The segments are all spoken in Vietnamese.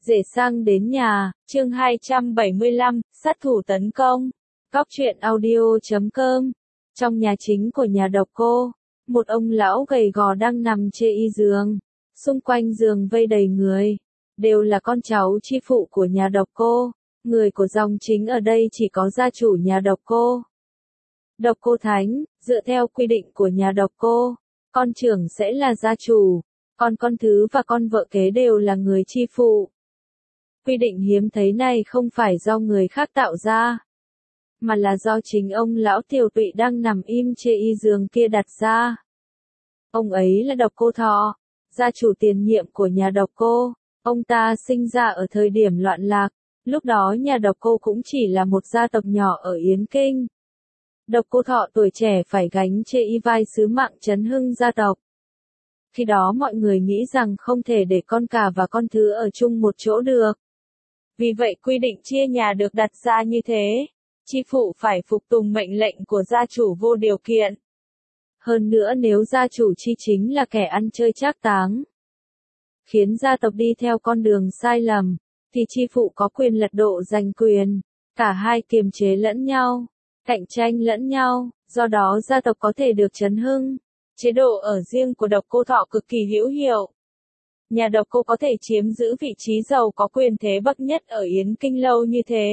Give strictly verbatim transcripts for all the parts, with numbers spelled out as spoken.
Rể sang đến nhà, chương hai trăm bảy mươi lăm, sát thủ tấn công. Góc truyện audio chấm com. Trong nhà chính của nhà độc cô, một ông lão gầy gò đang nằm chê y giường. Xung quanh giường vây đầy người, đều là con cháu chi phụ của nhà độc cô. Người của dòng chính ở đây chỉ có gia chủ nhà độc cô. Độc cô Thánh, dựa theo quy định của nhà độc cô, con trưởng sẽ là gia chủ, còn con thứ và con vợ kế đều là người chi phụ. Quy định hiếm thấy này không phải do người khác tạo ra, mà là do chính ông lão Tiểu Tụy đang nằm im chê y giường kia đặt ra. Ông ấy là Độc Cô Thọ, gia chủ tiền nhiệm của nhà độc cô. Ông ta sinh ra ở thời điểm loạn lạc, lúc đó nhà độc cô cũng chỉ là một gia tộc nhỏ ở Yến Kinh. Độc Cô Thọ tuổi trẻ phải gánh chê y vai sứ mạng trấn hưng gia tộc. Khi đó mọi người nghĩ rằng không thể để con cả và con thứ ở chung một chỗ được. Vì vậy quy định chia nhà được đặt ra như thế. Chi phụ phải phục tùng mệnh lệnh của gia chủ vô điều kiện. Hơn nữa nếu gia chủ chi chính là kẻ ăn chơi trác táng, khiến gia tộc đi theo con đường sai lầm, thì chi phụ có quyền lật đổ giành quyền. Cả hai kiềm chế lẫn nhau, cạnh tranh lẫn nhau, do đó gia tộc có thể được trấn hưng. Chế độ ở riêng của Độc Cô Thọ cực kỳ hữu hiệu. Nhà độc cô có thể chiếm giữ vị trí giàu có quyền thế bậc nhất ở Yến Kinh lâu như thế,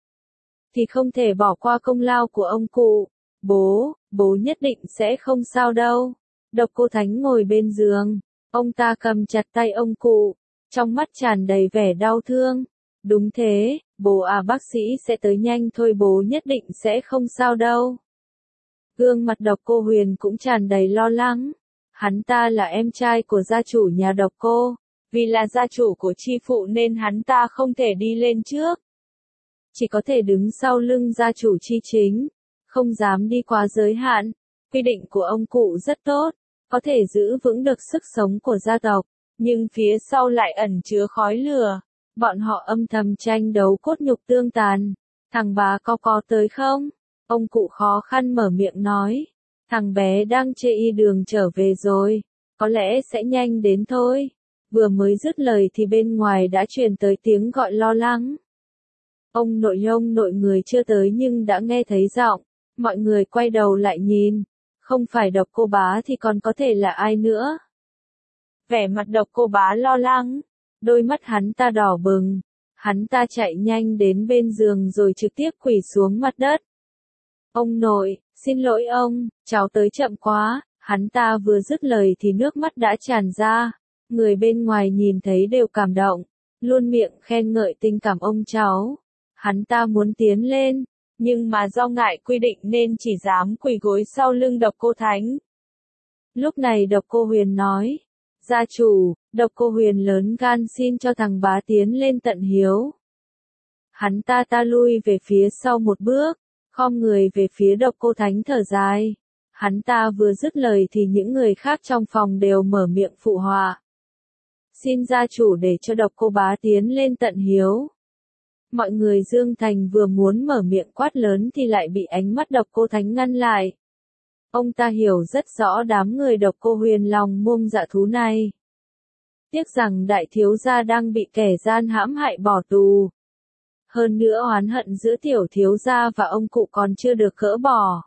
thì không thể bỏ qua công lao của ông cụ. Bố, bố nhất định sẽ không sao đâu. Độc Cô Thánh ngồi bên giường, ông ta cầm chặt tay ông cụ, trong mắt tràn đầy vẻ đau thương. Đúng thế, bố à, bác sĩ sẽ tới nhanh thôi, bố nhất định sẽ không sao đâu. Gương mặt Độc Cô Huyền cũng tràn đầy lo lắng. Hắn ta là em trai của gia chủ nhà độc cô, vì là gia chủ của chi phụ nên hắn ta không thể đi lên trước. Chỉ có thể đứng sau lưng gia chủ chi chính, không dám đi quá giới hạn. Quy định của ông cụ rất tốt, có thể giữ vững được sức sống của gia tộc, nhưng phía sau lại ẩn chứa khói lửa. Bọn họ âm thầm tranh đấu cốt nhục tương tàn. Thằng bá có có tới không? Ông cụ khó khăn mở miệng nói. Thằng bé đang chê y đường trở về rồi, có lẽ sẽ nhanh đến thôi. Vừa mới dứt lời thì bên ngoài đã truyền tới tiếng gọi lo lắng. Ông nội ông nội người chưa tới nhưng đã nghe thấy giọng, mọi người quay đầu lại nhìn, không phải Độc Cô Bá thì còn có thể là ai nữa. Vẻ mặt Độc Cô Bá lo lắng, đôi mắt hắn ta đỏ bừng, hắn ta chạy nhanh đến bên giường rồi trực tiếp quỳ xuống mặt đất. Ông nội, xin lỗi ông, cháu tới chậm quá. Hắn ta vừa dứt lời thì nước mắt đã tràn ra. Người bên ngoài nhìn thấy đều cảm động, luôn miệng khen ngợi tình cảm ông cháu. Hắn ta muốn tiến lên, nhưng mà do ngại quy định nên chỉ dám quỳ gối sau lưng Độc Cô Thánh. Lúc này Độc Cô Huyền nói, gia chủ. Độc Cô Huyền lớn gan xin cho thằng bá tiến lên tận hiếu. Hắn ta ta lui về phía sau một bước, khom người về phía Độc Cô Thánh thở dài. Hắn ta vừa dứt lời thì những người khác trong phòng đều mở miệng phụ họa. Xin gia chủ để cho Độc Cô Bá tiến lên tận hiếu. Mọi người Dương Thành vừa muốn mở miệng quát lớn thì lại bị ánh mắt Độc Cô Thánh ngăn lại. Ông ta hiểu rất rõ đám người Độc Cô Huyền lòng muông dạ thú này. Tiếc rằng đại thiếu gia đang bị kẻ gian hãm hại bỏ tù. Hơn nữa oán hận giữa tiểu thiếu gia và ông cụ còn chưa được gỡ bỏ.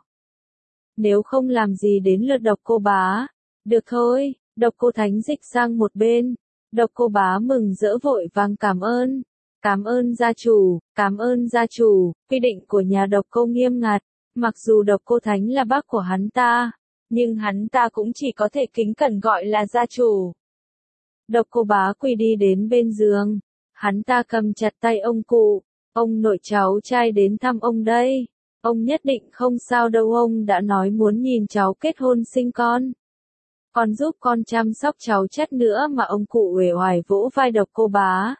Nếu không làm gì đến lượt Độc Cô Bá. Được thôi, Độc Cô Thánh dịch sang một bên. Độc Cô Bá mừng rỡ vội vàng cảm ơn. Cảm ơn gia chủ, cảm ơn gia chủ. Quy định của nhà Độc Cô nghiêm ngặt. Mặc dù Độc Cô Thánh là bác của hắn ta, nhưng hắn ta cũng chỉ có thể kính cẩn gọi là gia chủ. Độc Cô Bá quỳ đi đến bên giường. Hắn ta cầm chặt tay ông cụ. Ông nội cháu trai đến thăm ông đây. Ông nhất định không sao đâu, ông đã nói muốn nhìn cháu kết hôn sinh con. Còn giúp con chăm sóc cháu chất nữa mà. Ông cụ uể oải vỗ vai Độc Cô Bá.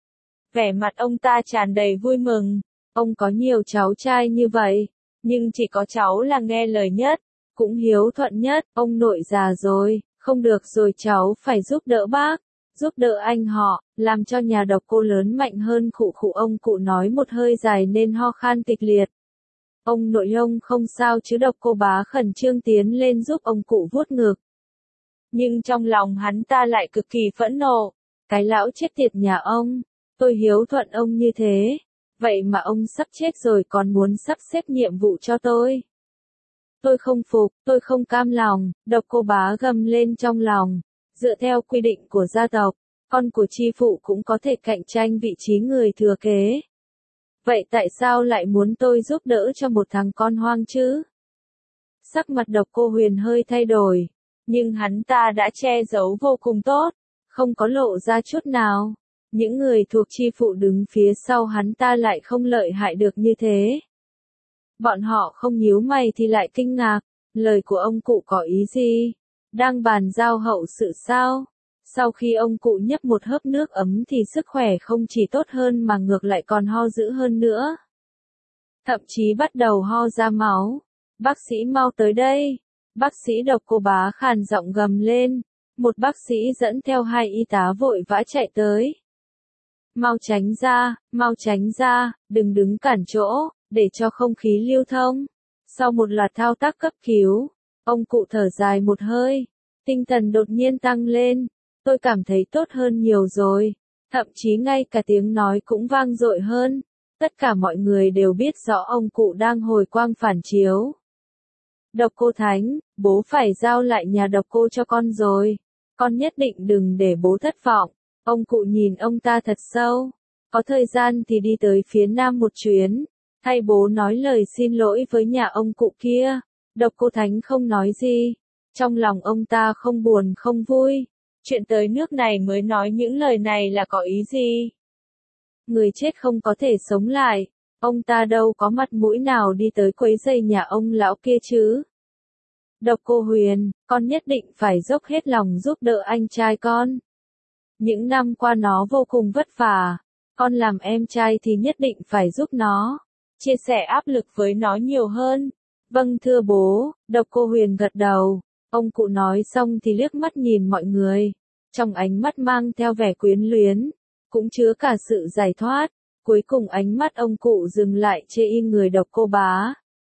Vẻ mặt ông ta tràn đầy vui mừng. Ông có nhiều cháu trai như vậy, nhưng chỉ có cháu là nghe lời nhất, cũng hiếu thuận nhất. Ông nội già rồi, không được rồi, cháu phải giúp đỡ bác. Giúp đỡ anh họ, làm cho nhà Độc Cô lớn mạnh hơn. Khụ khụ, ông cụ nói một hơi dài nên ho khan kịch liệt. Ông nội ông không sao chứ? Độc Cô Bá khẩn trương tiến lên giúp ông cụ vuốt ngực. Nhưng trong lòng hắn ta lại cực kỳ phẫn nộ. Cái lão chết tiệt nhà ông, Tôi hiếu thuận ông như thế, vậy mà ông sắp chết rồi còn muốn sắp xếp nhiệm vụ cho tôi. Tôi không phục, tôi không cam lòng, Độc Cô Bá gầm lên trong lòng. Dựa theo quy định của gia tộc, con của chi phụ cũng có thể cạnh tranh vị trí người thừa kế. Vậy tại sao lại muốn tôi giúp đỡ cho một thằng con hoang chứ? Sắc mặt Độc Cô Huyền hơi thay đổi, nhưng hắn ta đã che giấu vô cùng tốt, không có lộ ra chút nào. Những người thuộc chi phụ đứng phía sau hắn ta lại không lợi hại được như thế. Bọn họ không nhíu mày thì lại kinh ngạc, lời của ông cụ có ý gì? Đang bàn giao hậu sự sao? Sau khi ông cụ nhấp một hớp nước ấm thì sức khỏe không chỉ tốt hơn mà ngược lại còn ho dữ hơn nữa. Thậm chí bắt đầu ho ra máu. Bác sĩ mau tới đây. Bác sĩ Độc Cô Bá khàn giọng gầm lên. Một bác sĩ dẫn theo hai y tá vội vã chạy tới. Mau tránh ra, mau tránh ra, đừng đứng cản chỗ, để cho không khí lưu thông. Sau một loạt thao tác cấp cứu, ông cụ thở dài một hơi, tinh thần đột nhiên tăng lên. Tôi cảm thấy tốt hơn nhiều rồi, thậm chí ngay cả tiếng nói cũng vang dội hơn. Tất cả mọi người đều biết rõ ông cụ đang hồi quang phản chiếu. Độc Cô Thánh, bố phải giao lại nhà Độc Cô cho con rồi. Con nhất định đừng để bố thất vọng. Ông cụ nhìn ông ta thật sâu. Có thời gian thì đi tới phía nam một chuyến. Thay bố nói lời xin lỗi với nhà ông cụ kia. Độc Cô Thánh không nói gì. Trong lòng ông ta không buồn không vui. Chuyện tới nước này mới nói những lời này là có ý gì? Người chết không có thể sống lại. Ông ta đâu có mặt mũi nào đi tới quấy rầy nhà ông lão kia chứ. Độc Cô Huyền, con nhất định phải dốc hết lòng giúp đỡ anh trai con. Những năm qua nó vô cùng vất vả. Con làm em trai thì nhất định phải giúp nó. Chia sẻ áp lực với nó nhiều hơn. Vâng thưa bố, Độc Cô Huyền gật đầu. Ông cụ nói xong thì liếc mắt nhìn mọi người. Trong ánh mắt mang theo vẻ quyến luyến. Cũng chứa cả sự giải thoát. Cuối cùng ánh mắt ông cụ dừng lại chê y người Độc Cô Bá.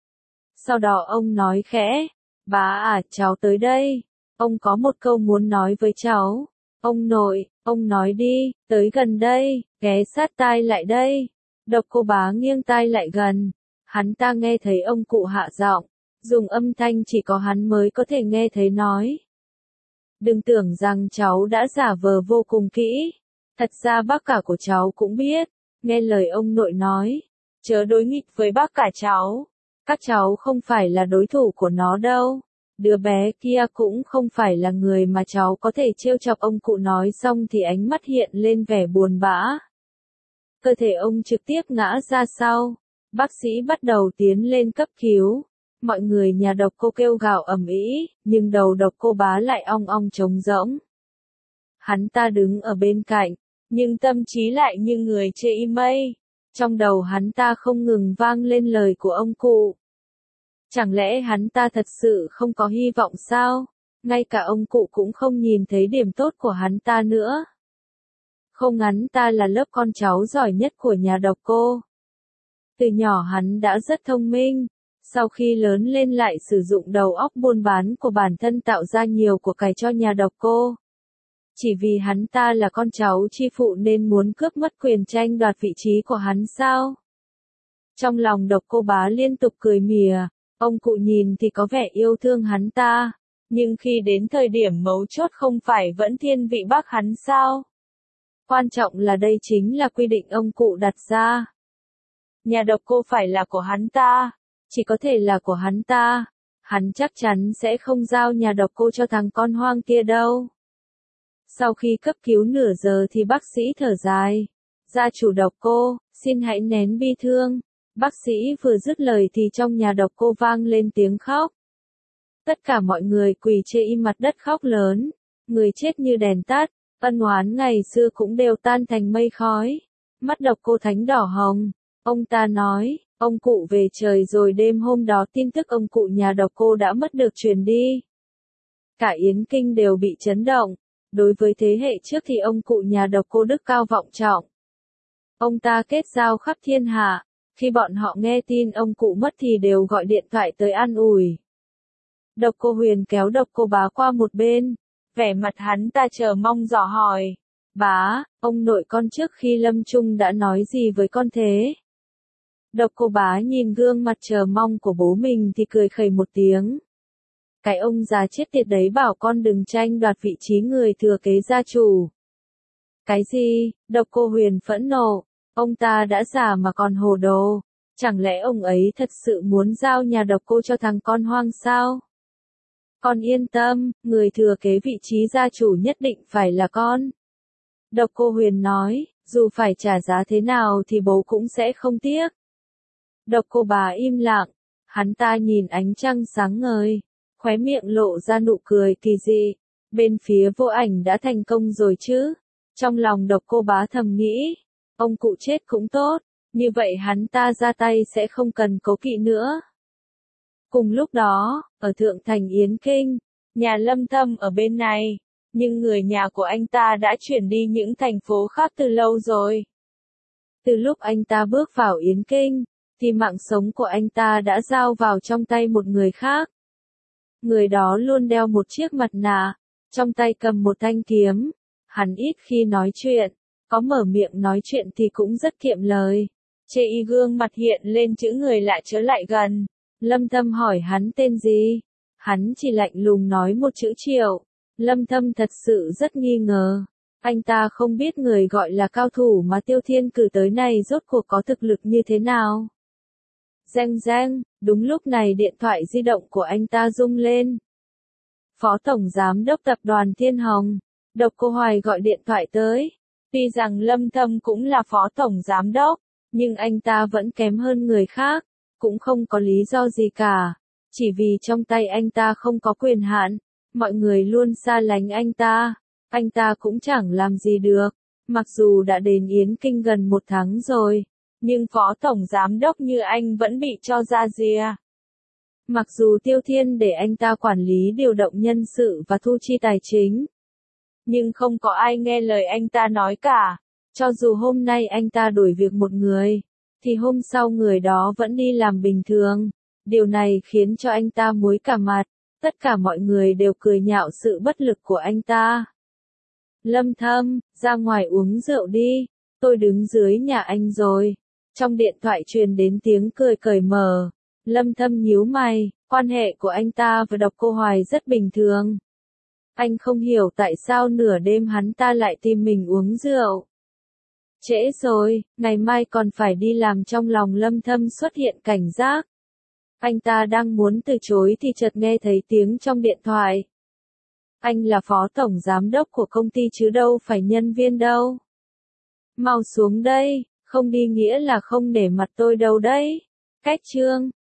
Sau đó ông nói khẽ. Bá à, cháu tới đây. Ông có một câu muốn nói với cháu. Ông nội, ông nói đi, tới gần đây, ghé sát tai lại đây. Độc Cô Bá nghiêng tai lại gần. Hắn ta nghe thấy ông cụ hạ giọng, dùng âm thanh chỉ có hắn mới có thể nghe thấy nói. Đừng tưởng rằng cháu đã giả vờ vô cùng kỹ. Thật ra bác cả của cháu cũng biết. Nghe lời ông nội nói. Chớ đối nghịch với bác cả cháu. Các cháu không phải là đối thủ của nó đâu. Đứa bé kia cũng không phải là người mà cháu có thể trêu chọc. Ông cụ nói xong thì ánh mắt hiện lên vẻ buồn bã. Cơ thể ông trực tiếp ngã ra sau. Bác sĩ bắt đầu tiến lên cấp cứu. Mọi người nhà Độc Cô kêu gào ầm ĩ, nhưng đầu Độc Cô Bá lại ong ong trống rỗng. Hắn ta đứng ở bên cạnh, nhưng tâm trí lại như người trên mây. Trong đầu hắn ta không ngừng vang lên lời của ông cụ. Chẳng lẽ hắn ta thật sự không có hy vọng sao? Ngay cả ông cụ cũng không nhìn thấy điểm tốt của hắn ta nữa. Không, hắn ta là lớp con cháu giỏi nhất của nhà Độc Cô. Từ nhỏ hắn đã rất thông minh. Sau khi lớn lên lại sử dụng đầu óc buôn bán của bản thân tạo ra nhiều của cải cho nhà Độc Cô. Chỉ vì hắn ta là con cháu chi phụ nên muốn cướp mất quyền tranh đoạt vị trí của hắn sao? Trong lòng Độc Cô Bá liên tục cười mỉa. Ông cụ nhìn thì có vẻ yêu thương hắn ta. Nhưng khi đến thời điểm mấu chốt không phải vẫn thiên vị bác hắn sao? Quan trọng là đây chính là quy định ông cụ đặt ra. Nhà Độc Cô phải là của hắn ta. Chỉ có thể là của hắn ta. Hắn chắc chắn sẽ không giao nhà Độc Cô cho thằng con hoang kia đâu. Sau khi cấp cứu nửa giờ thì bác sĩ thở dài. Gia chủ Độc Cô, xin hãy nén bi thương. Bác sĩ vừa dứt lời thì trong nhà Độc Cô vang lên tiếng khóc. Tất cả mọi người quỳ trên im mặt đất khóc lớn. Người chết như đèn tắt, ân oán ngày xưa cũng đều tan thành mây khói. Mắt Độc Cô Thánh đỏ hồng. Ông ta nói, ông cụ về trời rồi. Đêm hôm đó tin tức ông cụ nhà Độc Cô đã mất được truyền đi. Cả Yến Kinh đều bị chấn động. Đối với thế hệ trước thì ông cụ nhà Độc Cô đức cao vọng trọng. Ông ta kết giao khắp thiên hạ. Khi bọn họ nghe tin ông cụ mất thì đều gọi điện thoại tới an ủi. Độc Cô Huyền kéo Độc Cô Bá qua một bên. Vẻ mặt hắn ta chờ mong dò hỏi. Bá, ông nội con trước khi lâm chung đã nói gì với con thế? Độc Cô Bá nhìn gương mặt chờ mong của bố mình thì cười khẩy một tiếng. Cái ông già chết tiệt đấy bảo con đừng tranh đoạt vị trí người thừa kế gia chủ. Cái gì? Độc Cô Huyền phẫn nộ, ông ta đã già mà còn hồ đồ, chẳng lẽ ông ấy thật sự muốn giao nhà Độc Cô cho thằng con hoang sao? Con yên tâm, người thừa kế vị trí gia chủ nhất định phải là con. Độc Cô Huyền nói, dù phải trả giá thế nào thì bố cũng sẽ không tiếc. Độc Cô Bá im lặng, hắn ta nhìn ánh trăng sáng ngời, khóe miệng lộ ra nụ cười kỳ dị. Bên phía Vô Ảnh đã thành công rồi chứ? Trong lòng Độc Cô Bá thầm nghĩ, ông cụ chết cũng tốt, như vậy hắn ta ra tay sẽ không cần cố kỵ nữa. Cùng lúc đó, ở Thượng Thành Yến Kinh, nhà Lâm Thâm ở bên này, nhưng người nhà của anh ta đã chuyển đi những thành phố khác từ lâu rồi. Từ lúc anh ta bước vào Yến Kinh, thì mạng sống của anh ta đã giao vào trong tay một người khác. Người đó luôn đeo một chiếc mặt nạ, trong tay cầm một thanh kiếm. Hắn ít khi nói chuyện, có mở miệng nói chuyện thì cũng rất kiệm lời. Chê y gương mặt hiện lên chữ người lạ trở lại gần. Lâm Thâm hỏi hắn tên gì? Hắn chỉ lạnh lùng nói một chữ Triệu. Lâm Thâm thật sự rất nghi ngờ. Anh ta không biết người gọi là cao thủ mà Tiêu Thiên cử tới này rốt cuộc có thực lực như thế nào. Reng reng, đúng lúc này điện thoại di động của anh ta rung lên. Phó Tổng Giám đốc Tập đoàn Thiên Hồng, Độc Cô Hoài gọi điện thoại tới. Tuy rằng Lâm Thâm cũng là Phó Tổng Giám đốc, nhưng anh ta vẫn kém hơn người khác, cũng không có lý do gì cả. Chỉ vì trong tay anh ta không có quyền hạn, mọi người luôn xa lánh anh ta, anh ta cũng chẳng làm gì được. Mặc dù đã đến Yến Kinh gần một tháng rồi, nhưng Phó Tổng Giám đốc như anh vẫn bị cho ra rìa. Mặc dù Tiêu Thiên để anh ta quản lý điều động nhân sự và thu chi tài chính, nhưng không có ai nghe lời anh ta nói cả. Cho dù hôm nay anh ta đuổi việc một người, thì hôm sau người đó vẫn đi làm bình thường. Điều này khiến cho anh ta muối cả mặt, tất cả mọi người đều cười nhạo sự bất lực của anh ta. Lâm Thâm, ra ngoài uống rượu đi, tôi đứng dưới nhà anh rồi. Trong điện thoại truyền đến tiếng cười cởi mở. Lâm Thâm nhíu mày, quan hệ của anh ta và Độc Cô Hoài rất bình thường. Anh không hiểu tại sao nửa đêm hắn ta lại tìm mình uống rượu. Trễ rồi, ngày mai còn phải đi làm. Trong lòng Lâm Thâm xuất hiện cảnh giác. Anh ta đang muốn từ chối thì chợt nghe thấy tiếng trong điện thoại. Anh là Phó Tổng Giám đốc của công ty chứ đâu phải nhân viên đâu. Mau xuống đây, không đi nghĩa là không nể mặt tôi đâu đấy. Cách chương